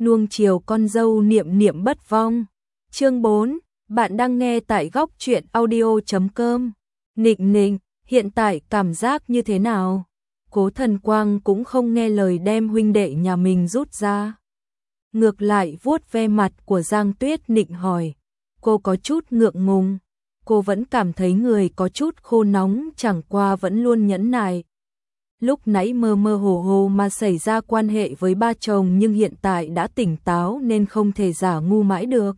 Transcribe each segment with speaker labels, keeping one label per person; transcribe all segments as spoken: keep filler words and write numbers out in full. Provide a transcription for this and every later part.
Speaker 1: nuông chiều con dâu niệm niệm bất vong. Chương bốn, bạn đang nghe tại góc truyện audio chấm com. Nịnh nịnh, hiện tại cảm giác như thế nào? Cố Thần Quang cũng không nghe lời đem huynh đệ nhà mình rút ra. Ngược lại vuốt ve mặt của Giang Tuyết Nịnh hỏi. Cô có chút ngượng ngùng. Cô vẫn cảm thấy người có chút khô nóng, chẳng qua vẫn luôn nhẫn nại. Lúc nãy mơ mơ hồ hồ mà xảy ra quan hệ với ba chồng, nhưng hiện tại đã tỉnh táo nên không thể giả ngu mãi được.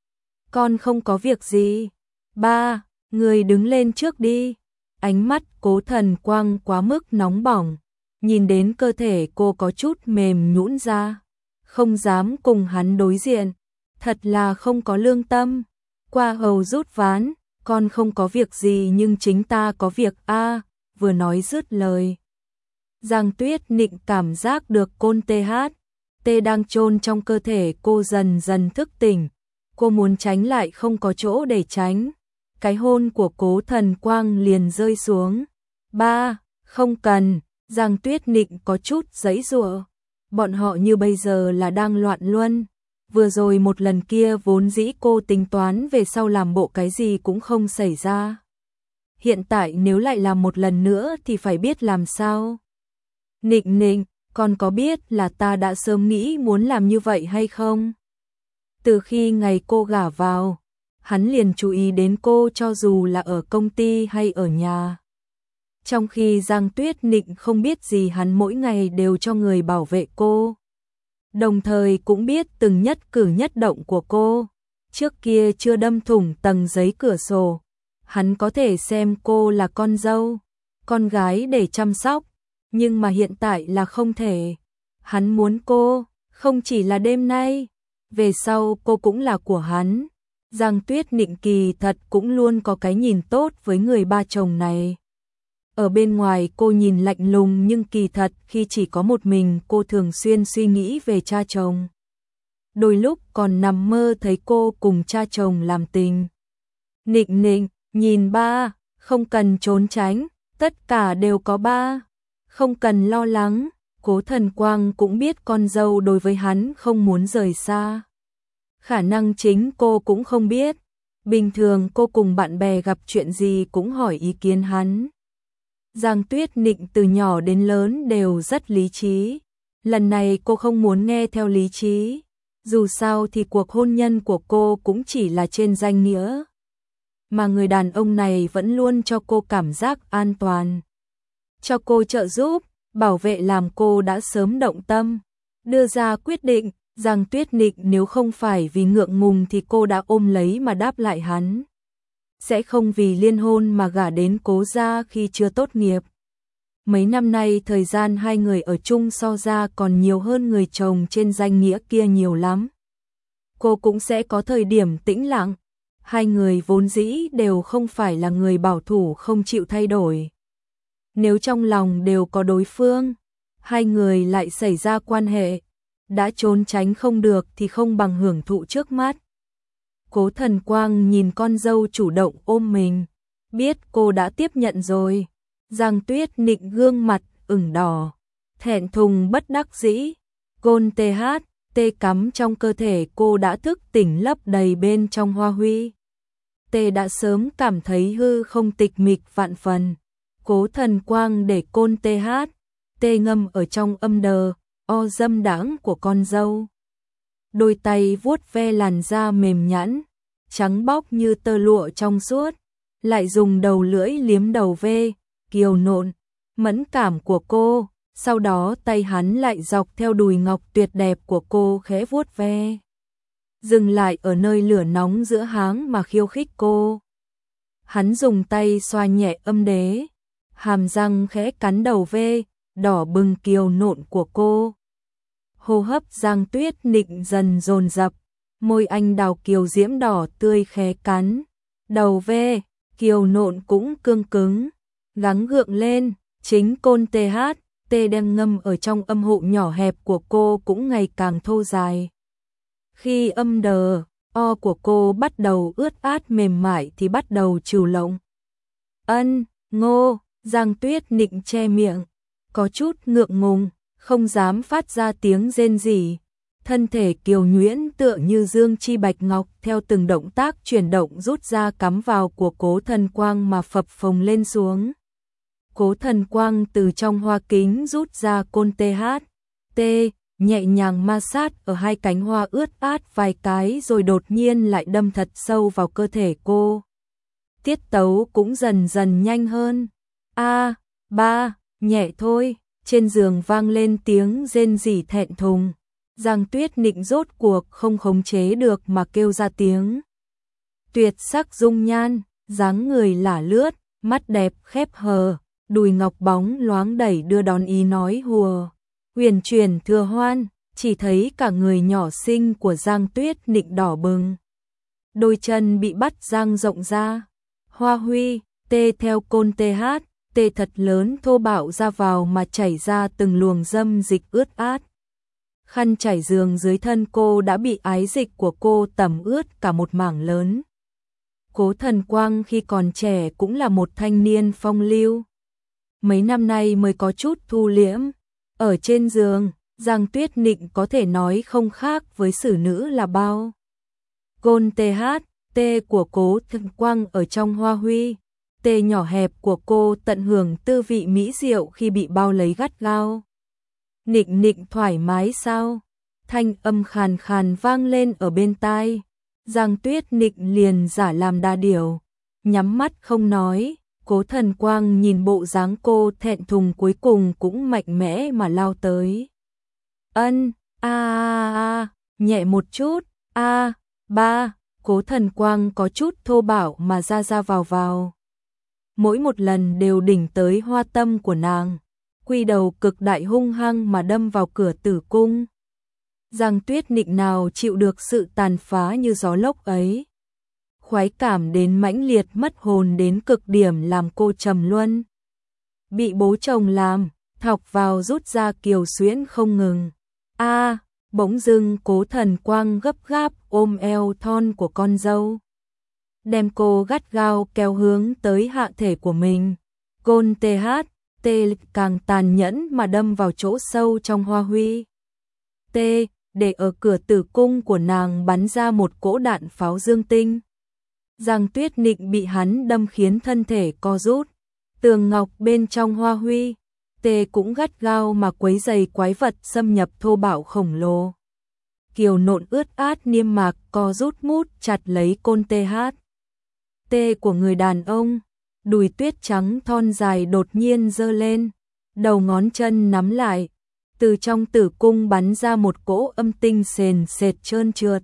Speaker 1: Con không có việc gì. Ba, người đứng lên trước đi. Ánh mắt Cố Thần Quang quá mức nóng bỏng. Nhìn đến cơ thể cô có chút mềm nhũn ra. Không dám cùng hắn đối diện. Thật là không có lương tâm. Qua hầu rút ván. Con không có việc gì nhưng chính ta có việc a. À, vừa nói dứt lời. Giang Tuyết Nịnh cảm giác được côn tê hát, tê đang chôn trong cơ thể cô dần dần thức tỉnh. Cô muốn tránh lại không có chỗ để tránh. Cái hôn của Cố Thần Quang liền rơi xuống. Ba, không cần. Giang Tuyết Nịnh có chút giãy giụa. Bọn họ như bây giờ là đang loạn luân. Vừa rồi một lần kia vốn dĩ cô tính toán về sau làm bộ cái gì cũng không xảy ra. Hiện tại nếu lại làm một lần nữa thì phải biết làm sao. Nịnh nịnh, con có biết là ta đã sớm nghĩ muốn làm như vậy hay không? Từ khi ngày cô gả vào, hắn liền chú ý đến cô cho dù là ở công ty hay ở nhà. Trong khi Giang Tuyết Nịnh không biết gì, hắn mỗi ngày đều cho người bảo vệ cô. Đồng thời cũng biết từng nhất cử nhất động của cô. Trước kia chưa đâm thủng tầng giấy cửa sổ, hắn có thể xem cô là con dâu, con gái để chăm sóc. Nhưng mà hiện tại là không thể. Hắn muốn cô, không chỉ là đêm nay, về sau cô cũng là của hắn. Giang Tuyết Nịnh kỳ thật cũng luôn có cái nhìn tốt với người ba chồng này. Ở bên ngoài cô nhìn lạnh lùng, nhưng kỳ thật khi chỉ có một mình cô thường xuyên suy nghĩ về cha chồng. Đôi lúc còn nằm mơ thấy cô cùng cha chồng làm tình. Nịnh nịnh, nhìn ba, không cần trốn tránh, tất cả đều có ba. Không cần lo lắng. Cố Thần Quang cũng biết con dâu đối với hắn không muốn rời xa. Khả năng chính cô cũng không biết. Bình thường cô cùng bạn bè gặp chuyện gì cũng hỏi ý kiến hắn. Giang Tuyết Nịnh từ nhỏ đến lớn đều rất lý trí. Lần này cô không muốn nghe theo lý trí. Dù sao thì cuộc hôn nhân của cô cũng chỉ là trên danh nghĩa. Mà người đàn ông này vẫn luôn cho cô cảm giác an toàn. Cho cô trợ giúp, bảo vệ, làm cô đã sớm động tâm. Đưa ra quyết định, Giang Tuyết Nịnh nếu không phải vì ngượng ngùng thì cô đã ôm lấy mà đáp lại hắn. Sẽ không vì liên hôn mà gả đến Cố gia khi chưa tốt nghiệp. Mấy năm nay thời gian hai người ở chung so ra còn nhiều hơn người chồng trên danh nghĩa kia nhiều lắm. Cô cũng sẽ có thời điểm tĩnh lặng. Hai người vốn dĩ đều không phải là người bảo thủ không chịu thay đổi. Nếu trong lòng đều có đối phương, hai người lại xảy ra quan hệ, đã trốn tránh không được thì không bằng hưởng thụ trước mắt. Cố Thần Quang nhìn con dâu chủ động ôm mình, biết cô đã tiếp nhận rồi. Giang Tuyết Nịnh gương mặt ửng đỏ, thẹn thùng bất đắc dĩ. Gôn tê hát, tê cắm trong cơ thể cô đã thức tỉnh lấp đầy bên trong hoa huy. Tê đã sớm cảm thấy hư không tịch mịch vạn phần. Cố Thần Quang để côn tê hát, tê ngâm ở trong âm đờ, o dâm đãng của con dâu. Đôi tay vuốt ve làn da mềm nhẵn, trắng bóc như tơ lụa trong suốt, lại dùng đầu lưỡi liếm đầu ve, kiều nộn, mẫn cảm của cô. Sau đó tay hắn lại dọc theo đùi ngọc tuyệt đẹp của cô khẽ vuốt ve. Dừng lại ở nơi lửa nóng giữa háng mà khiêu khích cô. Hắn dùng tay xoa nhẹ âm đế. Hàm răng khẽ cắn đầu ve, đỏ bừng kiều nộn của cô. Hô hấp Giang Tuyết Nịnh dần dồn dập, môi anh đào kiều diễm đỏ tươi khẽ cắn. Đầu ve, kiều nộn cũng cương cứng, gắng gượng lên, chính côn tê hát, tê đem ngâm ở trong âm hộ nhỏ hẹp của cô cũng ngày càng thô dài. Khi âm đờ, o của cô bắt đầu ướt át mềm mại thì bắt đầu trừu lộng. Ân, ngô. Giang Tuyết Nịnh che miệng, có chút ngượng ngùng, không dám phát ra tiếng rên rỉ. thân thể kiều nhuyễn tựa như dương chi bạch ngọc theo từng động tác chuyển động rút ra cắm vào của Cố Thần Quang mà phập phồng lên xuống. Cố Thần Quang từ trong hoa kính rút ra côn tê hát, tê, nhẹ nhàng ma sát ở hai cánh hoa ướt át vài cái rồi đột nhiên lại đâm thật sâu vào cơ thể cô. Tiết tấu cũng dần dần nhanh hơn. A, ba, nhẹ thôi, trên giường vang lên tiếng rên rỉ thẹn thùng. Giang Tuyết Nịnh rốt cuộc không khống chế được mà kêu ra tiếng. Tuyệt sắc dung nhan, dáng người lả lướt, mắt đẹp khép hờ, đùi ngọc bóng loáng đẩy đưa đón ý nói hùa. Huyền chuyển thừa hoan, chỉ thấy cả người nhỏ xinh của Giang Tuyết Nịnh đỏ bừng. Đôi chân bị bắt dang rộng ra. Hoa huy, tê theo côn tê hát, tê thật lớn thô bạo ra vào mà chảy ra từng luồng dâm dịch ướt át. Khăn trải giường dưới thân cô đã bị ái dịch của cô tẩm ướt cả một mảng lớn. Cố Thần Quang khi còn trẻ cũng là một thanh niên phong lưu. Mấy năm nay mới có chút thu liễm. Ở trên giường, Giang Tuyết Nịnh có thể nói không khác với xử nữ là bao. Côn tê hát, tê của Cố Thần Quang ở trong hoa huy, tê nhỏ hẹp của cô tận hưởng tư vị mỹ diệu khi bị bao lấy gắt gao. Nịnh nịnh thoải mái sao? Thanh âm khàn khàn vang lên ở bên tai. Giang Tuyết Nịnh liền giả làm đa điều, nhắm mắt không nói. Cố Thần Quang nhìn bộ dáng cô thẹn thùng cuối cùng cũng mạnh mẽ mà lao tới. Ân, a a a, nhẹ một chút, a, ba, Cố Thần Quang có chút thô bạo mà ra ra vào vào. Mỗi một lần đều đỉnh tới hoa tâm của nàng, quy đầu cực đại hung hăng mà đâm vào cửa tử cung. Giang Tuyết Nịnh nào chịu được sự tàn phá như gió lốc ấy. Khoái cảm đến mãnh liệt mất hồn đến cực điểm làm cô trầm luân. Bị bố chồng làm, thọc vào rút ra kiều xuyễn không ngừng. A, bỗng dưng Cố Thần Quang gấp gáp ôm eo thon của con dâu. Đem cô gắt gao kéo hướng tới hạ thể của mình. Côn tê hát, tê càng tàn nhẫn mà đâm vào chỗ sâu trong hoa huy. Tê, để ở cửa tử cung của nàng bắn ra một cỗ đạn pháo dương tinh. Giang Tuyết Nịnh bị hắn đâm khiến thân thể co rút. Tường ngọc bên trong hoa huy, tê cũng gắt gao mà quấy giày quái vật xâm nhập thô bạo khổng lồ. Kiều nộn ướt át niêm mạc co rút mút chặt lấy côn tê hát. Tê của người đàn ông, đùi tuyết trắng thon dài đột nhiên giơ lên, đầu ngón chân nắm lại, từ trong tử cung bắn ra một cỗ âm tinh sền sệt trơn trượt.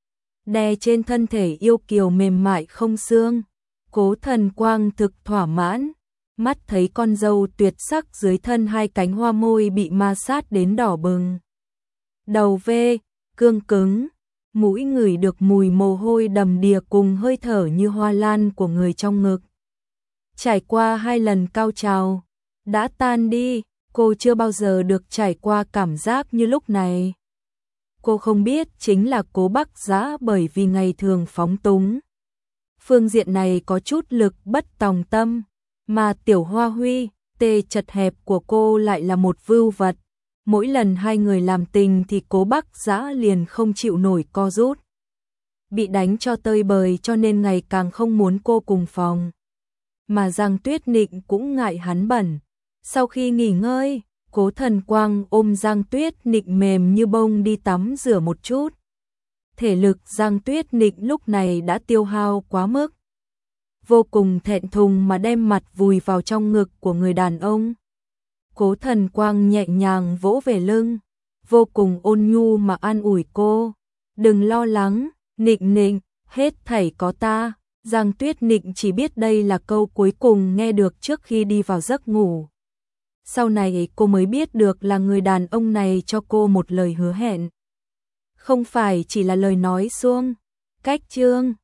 Speaker 1: Đè trên thân thể yêu kiều mềm mại không xương. Cố Thần Quang thực thỏa mãn, mắt thấy con dâu tuyệt sắc dưới thân hai cánh hoa môi bị ma sát đến đỏ bừng. Đầu vê, cương cứng, mũi ngửi được mùi mồ hôi đầm đìa cùng hơi thở như hoa lan của người trong ngực. Trải qua hai lần cao trào, đã tan đi, cô chưa bao giờ được trải qua cảm giác như lúc này. Cô không biết chính là Cố Bắc Giã bởi vì ngày thường phóng túng. Phương diện này có chút lực bất tòng tâm, mà tiểu hoa huy, tê chật hẹp của cô lại là một vưu vật. Mỗi lần hai người làm tình thì Cố Bắc Giã liền không chịu nổi co rút. Bị đánh cho tơi bời cho nên ngày càng không muốn cô cùng phòng. Mà Giang Tuyết Nịnh cũng ngại hắn bẩn. Sau khi nghỉ ngơi, Cố Thần Quang ôm Giang Tuyết Nịnh mềm như bông đi tắm rửa một chút. Thể lực Giang Tuyết Nịnh lúc này đã tiêu hao quá mức. Vô cùng thẹn thùng mà đem mặt vùi vào trong ngực của người đàn ông. Cố Thần Quang nhẹ nhàng vỗ về lưng, vô cùng ôn nhu mà an ủi cô. Đừng lo lắng, Nịnh Nịnh, hết thảy có ta. Giang Tuyết Nịnh chỉ biết đây là câu cuối cùng nghe được trước khi đi vào giấc ngủ. Sau này cô mới biết được là người đàn ông này cho cô một lời hứa hẹn. Không phải chỉ là lời nói suông. Cách chương